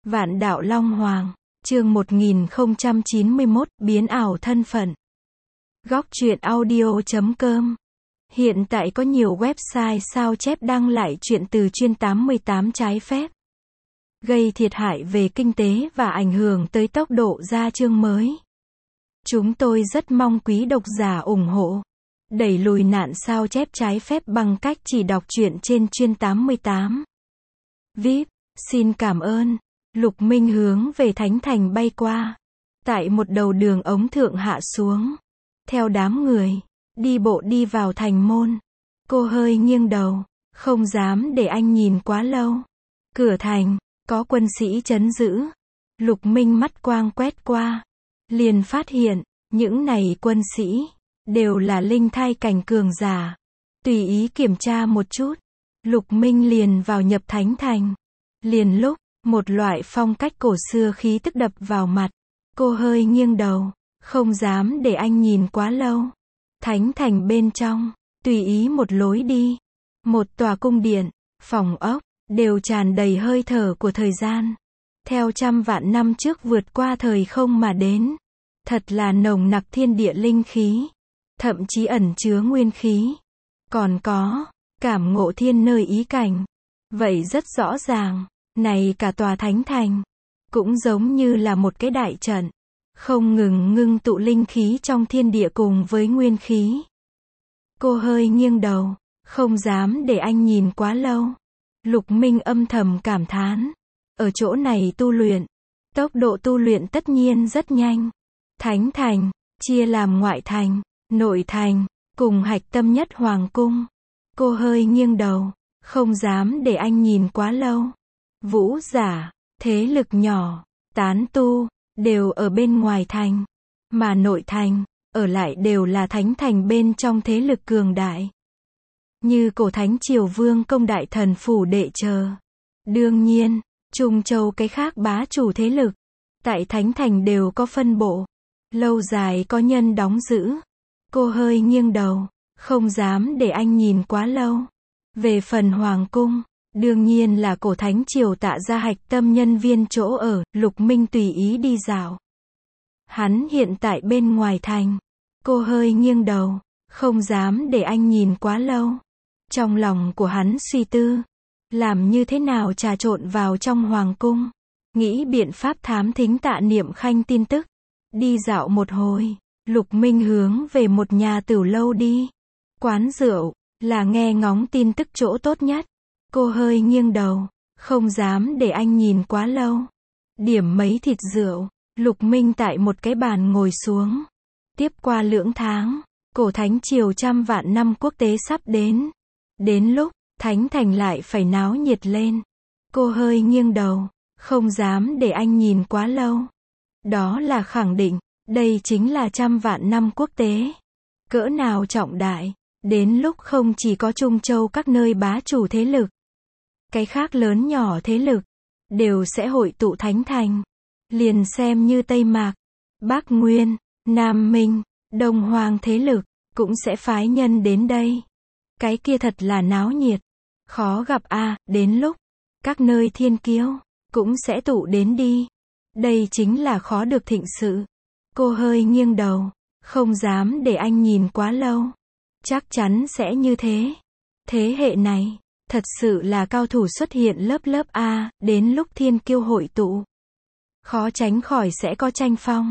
Vạn đạo Long Hoàng, chương 1091, biến ảo thân phận. Góc truyện audio.com. Hiện tại có nhiều website sao chép đăng lại truyện từ chuyên 88 trái phép, gây thiệt hại về kinh tế và ảnh hưởng tới tốc độ ra chương mới. Chúng tôi rất mong quý độc giả ủng hộ, đẩy lùi nạn sao chép trái phép bằng cách chỉ đọc truyện trên chuyên 88. VIP, xin cảm ơn. Lục Minh hướng về Thánh Thành bay qua. Tại một đầu đường ống thượng hạ xuống. Theo đám người, đi bộ đi vào thành môn. Cô hơi nghiêng đầu, không dám để anh nhìn quá lâu. Cửa thành, có quân sĩ trấn giữ. Lục Minh mắt quang quét qua, liền phát hiện, những này quân sĩ, đều là linh thai cảnh cường giả. Tùy ý kiểm tra một chút, Lục Minh liền vào nhập Thánh Thành. Liền lúc, một loại phong cách cổ xưa khí tức đập vào mặt. Cô hơi nghiêng đầu, không dám để anh nhìn quá lâu. Thánh Thành bên trong, tùy ý một lối đi. Một tòa cung điện, phòng ốc, đều tràn đầy hơi thở của thời gian. Theo trăm vạn năm trước vượt qua thời không mà đến. Thật là nồng nặc thiên địa linh khí. Thậm chí ẩn chứa nguyên khí. Còn có, cảm ngộ thiên nơi ý cảnh. Vậy rất rõ ràng. Này cả tòa Thánh Thành, cũng giống như là một cái đại trận, không ngừng ngưng tụ linh khí trong thiên địa cùng với nguyên khí. Cô hơi nghiêng đầu, không dám để anh nhìn quá lâu. Lục Minh âm thầm cảm thán, ở chỗ này tu luyện, tốc độ tu luyện tất nhiên rất nhanh. Thánh Thành, chia làm ngoại thành, nội thành, cùng hạch tâm nhất hoàng cung. Cô hơi nghiêng đầu, không dám để anh nhìn quá lâu. Vũ giả, thế lực nhỏ, tán tu, đều ở bên ngoài thành. Mà nội thành, ở lại đều là Thánh Thành bên trong thế lực cường đại. Như cổ Thánh Triều Vương công đại thần phủ đệ chờ. Đương nhiên, Trung Châu cái khác bá chủ thế lực. Tại Thánh Thành đều có phân bộ. Lâu dài có nhân đóng giữ. Cô hơi nghiêng đầu, không dám để anh nhìn quá lâu. Về phần hoàng cung, đương nhiên là cổ Thánh Triều Tạ Gia hạch tâm nhân viên chỗ ở. Lục Minh tùy ý đi dạo. Hắn hiện tại bên ngoài thành. Cô hơi nghiêng đầu, không dám để anh nhìn quá lâu. Trong lòng của hắn suy tư, làm như thế nào trà trộn vào trong hoàng cung. Nghĩ biện pháp thám thính Tạ Niệm Khanh tin tức. Đi dạo một hồi, Lục Minh hướng về một nhà tửu lâu đi. Quán rượu, là nghe ngóng tin tức chỗ tốt nhất. Cô hơi nghiêng đầu, không dám để anh nhìn quá lâu. Điểm mấy thịt rượu, Lục Minh tại một cái bàn ngồi xuống. Tiếp qua lưỡng tháng, cổ Thánh Triều trăm vạn năm quốc tế sắp đến. Đến lúc, Thánh Thành lại phải náo nhiệt lên. Cô hơi nghiêng đầu, không dám để anh nhìn quá lâu. Đó là khẳng định, đây chính là trăm vạn năm quốc tế. Cỡ nào trọng đại, đến lúc không chỉ có Trung Châu các nơi bá chủ thế lực. Cái khác lớn nhỏ thế lực, đều sẽ hội tụ Thánh Thành. Liền xem như Tây Mạc, Bắc Nguyên, Nam Minh, Đông Hoàng thế lực, cũng sẽ phái nhân đến đây. Cái kia thật là náo nhiệt. Khó gặp đến lúc, các nơi thiên kiêu, cũng sẽ tụ đến đi. Đây chính là khó được thịnh sự. Cô hơi nghiêng đầu, không dám để anh nhìn quá lâu. Chắc chắn sẽ như thế. Thế hệ này, thật sự là cao thủ xuất hiện lớp lớp đến lúc thiên kiêu hội tụ. Khó tránh khỏi sẽ có tranh phong.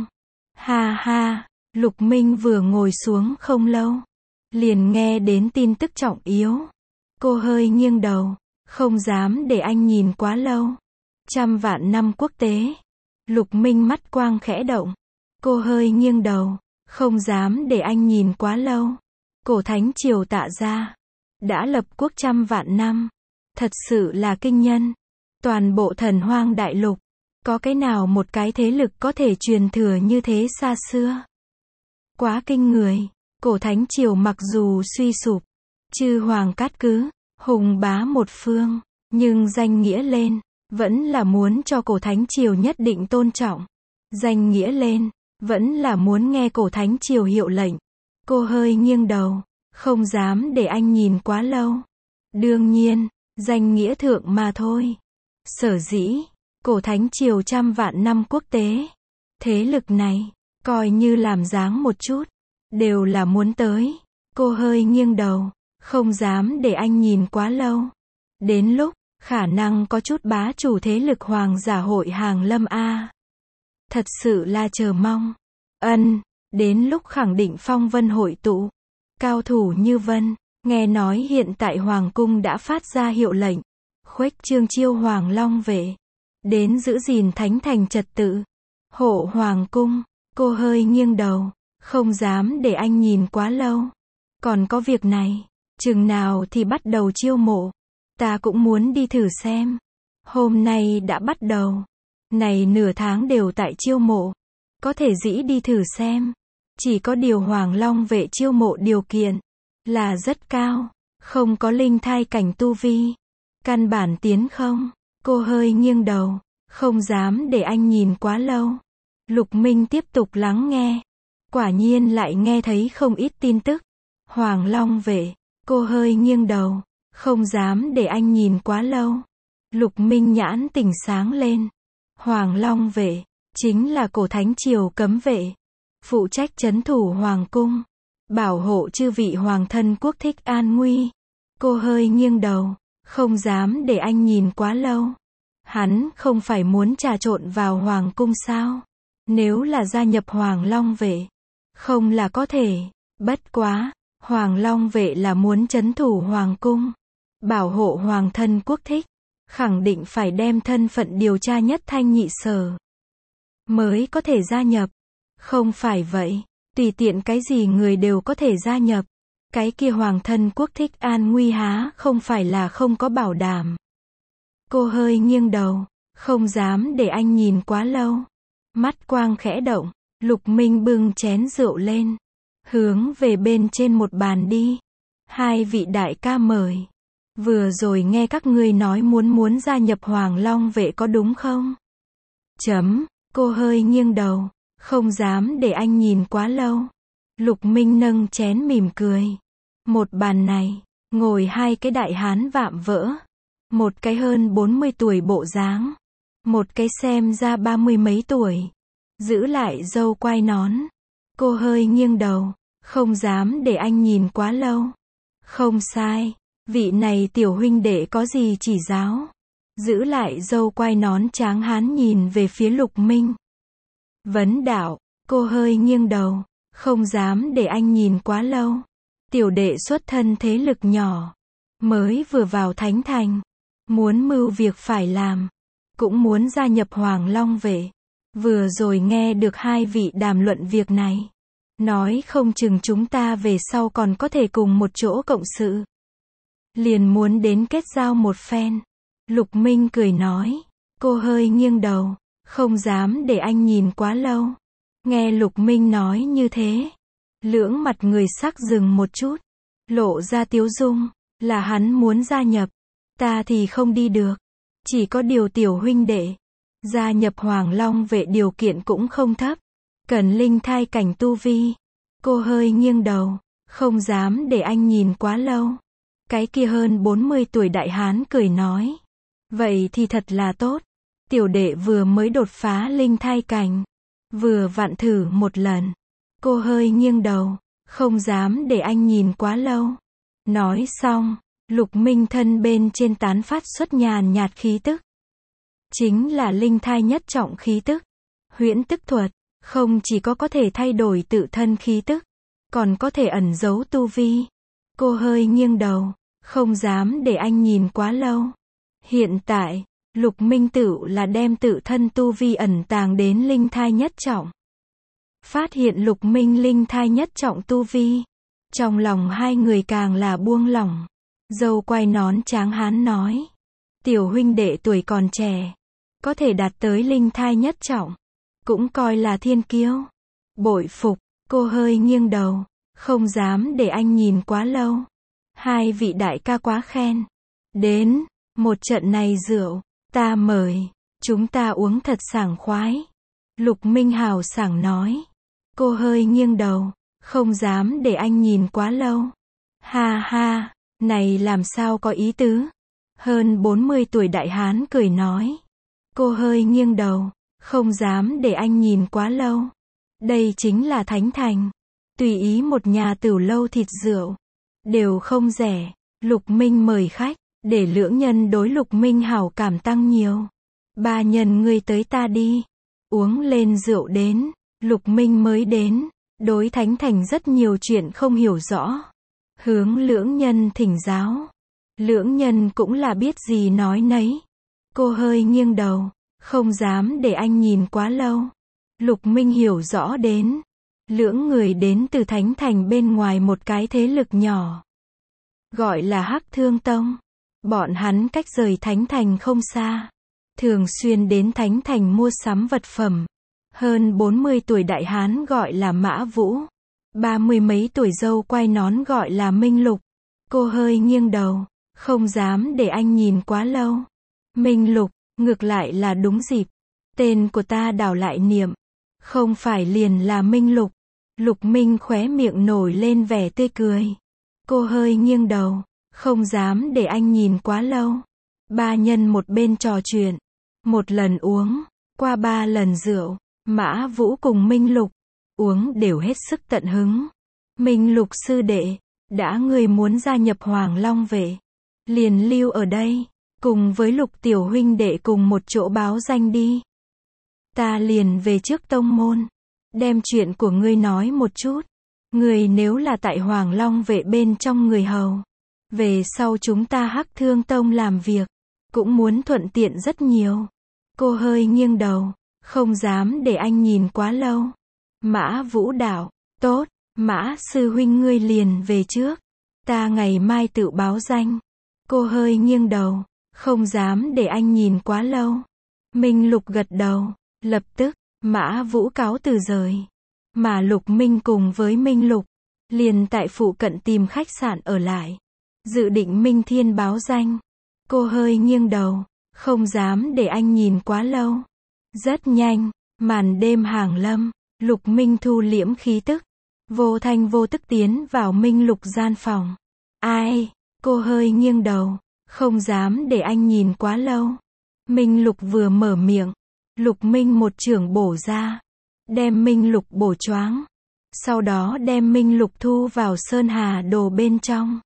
Ha ha, Lục Minh vừa ngồi xuống không lâu. Liền nghe đến tin tức trọng yếu. Cô hơi nghiêng đầu, không dám để anh nhìn quá lâu. Trăm vạn năm quốc tế. Lục Minh mắt quang khẽ động. Cô hơi nghiêng đầu, không dám để anh nhìn quá lâu. Cổ Thánh Triều Tạ Gia đã lập quốc trăm vạn năm. Thật sự là kinh nhân. Toàn bộ Thần Hoang đại lục, có cái nào một cái thế lực có thể truyền thừa như thế xa xưa. Quá kinh người. Cổ Thánh Triều mặc dù suy sụp, chư hoàng cát cứ, hùng bá một phương, nhưng danh nghĩa lên, vẫn là muốn cho cổ Thánh Triều nhất định tôn trọng. Danh nghĩa lên, vẫn là muốn nghe cổ Thánh Triều hiệu lệnh. Cô hơi nghiêng đầu, không dám để anh nhìn quá lâu. Đương nhiên, danh nghĩa thượng mà thôi. Sở dĩ, cổ thánh triều trăm vạn năm quốc tế. Thế lực này, coi như làm dáng một chút, đều là muốn tới. Cô hơi nghiêng đầu, không dám để anh nhìn quá lâu. Đến lúc, khả năng có chút bá chủ thế lực hoàng giả hội hàng lâm a. Thật sự là chờ mong. Đến lúc khẳng định phong vân hội tụ. Cao thủ như vân, nghe nói hiện tại hoàng cung đã phát ra hiệu lệnh. Khuếch trương chiêu hoàng long vệ. Đến giữ gìn thánh thành trật tự. Hộ hoàng cung, cô hơi nghiêng đầu, không dám để anh nhìn quá lâu. Còn có việc này, chừng nào thì bắt đầu chiêu mộ. Ta cũng muốn đi thử xem. Hôm nay đã bắt đầu. Này nửa tháng đều tại chiêu mộ. Có thể dĩ đi thử xem. Chỉ có điều Hoàng Long vệ chiêu mộ điều kiện là rất cao. Không có linh thai cảnh tu vi. Căn bản tiến không. Cô hơi nghiêng đầu. Không dám để anh nhìn quá lâu. Lục Minh tiếp tục lắng nghe. Quả nhiên lại nghe thấy không ít tin tức. Hoàng Long vệ. Cô hơi nghiêng đầu. Không dám để anh nhìn quá lâu. Lục Minh nhãn tỉnh sáng lên. Hoàng Long vệ, chính là cổ thánh triều cấm vệ. Phụ trách trấn thủ hoàng cung. Bảo hộ chư vị hoàng thân quốc thích an nguy. Cô hơi nghiêng đầu. Không dám để anh nhìn quá lâu. Hắn không phải muốn trà trộn vào hoàng cung sao? Nếu là gia nhập Hoàng Long vệ. Không là có thể. Bất quá. Hoàng Long vệ là muốn trấn thủ hoàng cung. Bảo hộ hoàng thân quốc thích. Khẳng định phải đem thân phận điều tra nhất thanh nhị sở. Mới có thể gia nhập. Không phải vậy. Tùy tiện cái gì người đều có thể gia nhập. Cái kia hoàng thân quốc thích an nguy há không phải là không có bảo đảm. Cô hơi nghiêng đầu. Không dám để anh nhìn quá lâu. Mắt quang khẽ động. Lục Minh bưng chén rượu lên. Hướng về bên trên một bàn đi. Hai vị đại ca mời. Vừa rồi nghe các ngươi nói muốn gia nhập Hoàng Long vệ có đúng không? Cô hơi nghiêng đầu. Không dám để anh nhìn quá lâu. Lục Minh nâng chén mỉm cười. Một bàn này, ngồi hai cái đại hán vạm vỡ. Một cái hơn 40 tuổi bộ dáng. Một cái xem ra 30 mấy tuổi. Giữ lại râu quai nón. Cô hơi nghiêng đầu. Không dám để anh nhìn quá lâu. Không sai. Vị này tiểu huynh đệ có gì chỉ giáo. Giữ lại râu quai nón tráng hán nhìn về phía Lục Minh. Vấn đạo. Cô hơi nghiêng đầu. Không dám để anh nhìn quá lâu. Tiểu đệ xuất thân thế lực nhỏ. Mới vừa vào thánh thành. Muốn mưu việc phải làm. Cũng muốn gia nhập Hoàng Long vệ. Vừa rồi nghe được hai vị đàm luận việc này. Nói không chừng chúng ta về sau còn có thể cùng một chỗ cộng sự. Liền muốn đến kết giao một phen. Lục Minh cười nói. Cô hơi nghiêng đầu. Không dám để anh nhìn quá lâu. Nghe Lục Minh nói như thế. Lưỡng mặt người sắc dừng một chút. Lộ ra tiếu dung. Là hắn muốn gia nhập. Ta thì không đi được. Chỉ có điều tiểu huynh đệ. Gia nhập Hoàng Long vệ điều kiện cũng không thấp. Cần linh thai cảnh tu vi. Cô hơi nghiêng đầu. Không dám để anh nhìn quá lâu. Cái kia hơn 40 tuổi đại hán cười nói. Vậy thì thật là tốt. Tiểu đệ vừa mới đột phá linh thai cảnh. Vừa vặn thử một lần. Cô hơi nghiêng đầu. Không dám để anh nhìn quá lâu. Nói xong. Lục Minh thân bên trên tán phát xuất nhàn nhạt khí tức. Chính là linh thai nhất trọng khí tức. Huyễn tức thuật. Không chỉ có thể thay đổi tự thân khí tức. Còn có thể ẩn giấu tu vi. Cô hơi nghiêng đầu. Không dám để anh nhìn quá lâu. Hiện tại, Lục Minh tự là đem tự thân tu vi ẩn tàng đến linh thai nhất trọng. Phát hiện Lục Minh linh thai nhất trọng tu vi. Trong lòng hai người càng là buông lỏng. Dâu quai nón tráng hán nói. Tiểu huynh đệ tuổi còn trẻ. Có thể đạt tới linh thai nhất trọng. Cũng coi là thiên kiêu. Bội phục. Cô hơi nghiêng đầu. Không dám để anh nhìn quá lâu. Hai vị đại ca quá khen. Đến. Một trận này rượu. Ta mời. Chúng ta uống thật sảng khoái. Lục Minh hào sảng nói. Cô hơi nghiêng đầu. Không dám để anh nhìn quá lâu. Ha ha. Này làm sao có ý tứ. Hơn 40 tuổi đại hán cười nói. Cô hơi nghiêng đầu, không dám để anh nhìn quá lâu. Đây chính là Thánh Thành. Tùy ý một nhà tửu lâu thịt rượu. Đều không rẻ. Lục Minh mời khách, để lưỡng nhân đối Lục Minh hảo cảm tăng nhiều. Ba nhân ngươi tới ta đi. Uống lên rượu đến. Lục Minh mới đến. Đối Thánh Thành rất nhiều chuyện không hiểu rõ. Hướng lưỡng nhân thỉnh giáo. Lưỡng nhân cũng là biết gì nói nấy. Cô hơi nghiêng đầu, không dám để anh nhìn quá lâu. Lục Minh hiểu rõ đến. Lưỡng người đến từ Thánh Thành bên ngoài một cái thế lực nhỏ. Gọi là Hắc Thương Tông. Bọn hắn cách rời Thánh Thành không xa. Thường xuyên đến Thánh Thành mua sắm vật phẩm. Hơn 40 tuổi đại hán gọi là Mã Vũ. 30 mấy tuổi dâu quai nón gọi là Minh Lục. Cô hơi nghiêng đầu, không dám để anh nhìn quá lâu. Minh Lục, ngược lại là đúng dịp. Tên của ta đảo lại niệm. Không phải liền là Minh Lục. Lục Minh khóe miệng nổi lên vẻ tươi cười. Cô hơi nghiêng đầu, không dám để anh nhìn quá lâu. Ba nhân một bên trò chuyện. Một lần uống, qua 3 lần rượu, Mã Vũ cùng Minh Lục uống đều hết sức tận hứng. Minh Lục sư đệ, đã ngươi muốn gia nhập Hoàng Long vệ, liền lưu ở đây, cùng với Lục tiểu huynh đệ cùng một chỗ báo danh đi. Ta liền về trước tông môn, đem chuyện của ngươi nói một chút. Ngươi nếu là tại Hoàng Long vệ bên trong người hầu, về sau chúng ta Hắc Thương Tông làm việc, cũng muốn thuận tiện rất nhiều. Cô hơi nghiêng đầu, không dám để anh nhìn quá lâu. Mã Vũ đạo, tốt, Mã sư huynh ngươi liền về trước. Ta ngày mai tự báo danh. Cô hơi nghiêng đầu, không dám để anh nhìn quá lâu. Minh Lục gật đầu, lập tức, Mã Vũ cáo từ rời. Mà Lục Minh cùng với Minh Lục, liền tại phụ cận tìm khách sạn ở lại. Dự định Minh Thiên báo danh. Cô hơi nghiêng đầu, không dám để anh nhìn quá lâu. Rất nhanh, màn đêm hàng lâm, Lục Minh thu liễm khí tức. Vô thanh vô tức tiến vào Minh Lục gian phòng. Ai? Cô hơi nghiêng đầu, không dám để anh nhìn quá lâu. Minh Lục vừa mở miệng, Lục Minh một chưởng bổ ra, đem Minh Lục bổ choáng. Sau đó đem Minh Lục thu vào Sơn Hà Đồ bên trong.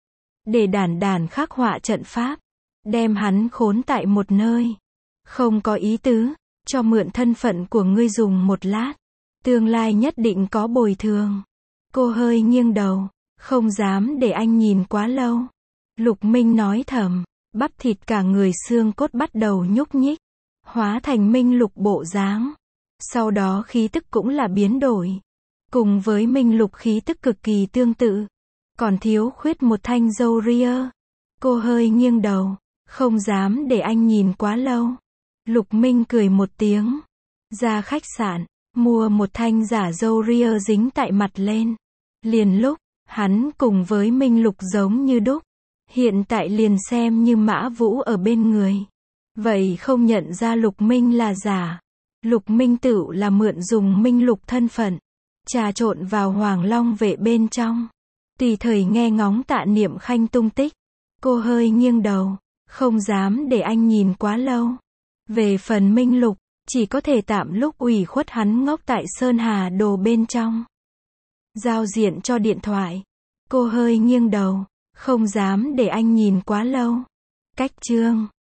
Để đản khắc họa trận pháp, đem hắn khốn tại một nơi. Không có ý tứ, cho mượn thân phận của ngươi dùng một lát. Tương lai nhất định có bồi thường. Cô hơi nghiêng đầu, không dám để anh nhìn quá lâu. Lục Minh nói thầm, bắp thịt cả người xương cốt bắt đầu nhúc nhích, hóa thành Minh Lục bộ dáng. Sau đó khí tức cũng là biến đổi. Cùng với Minh Lục khí tức cực kỳ tương tự. Còn thiếu khuyết một thanh râu ria. Cô hơi nghiêng đầu, không dám để anh nhìn quá lâu. Lục Minh cười một tiếng. Ra khách sạn, mua một thanh giả râu ria dính tại mặt lên. Liền lúc, hắn cùng với Minh Lục giống như đúc. Hiện tại liền xem như Mã Vũ ở bên người. Vậy không nhận ra Lục Minh là giả. Lục Minh tự là mượn dùng Minh Lục thân phận. Trà trộn vào Hoàng Long vệ bên trong. Tùy thời nghe ngóng Tạ Niệm Khanh tung tích. Cô hơi nghiêng đầu, không dám để anh nhìn quá lâu. Về phần Minh Lục, chỉ có thể tạm lúc ủy khuất hắn ngốc tại Sơn Hà Đồ bên trong. Giao diện cho điện thoại. Cô hơi nghiêng đầu, không dám để anh nhìn quá lâu. Cách chương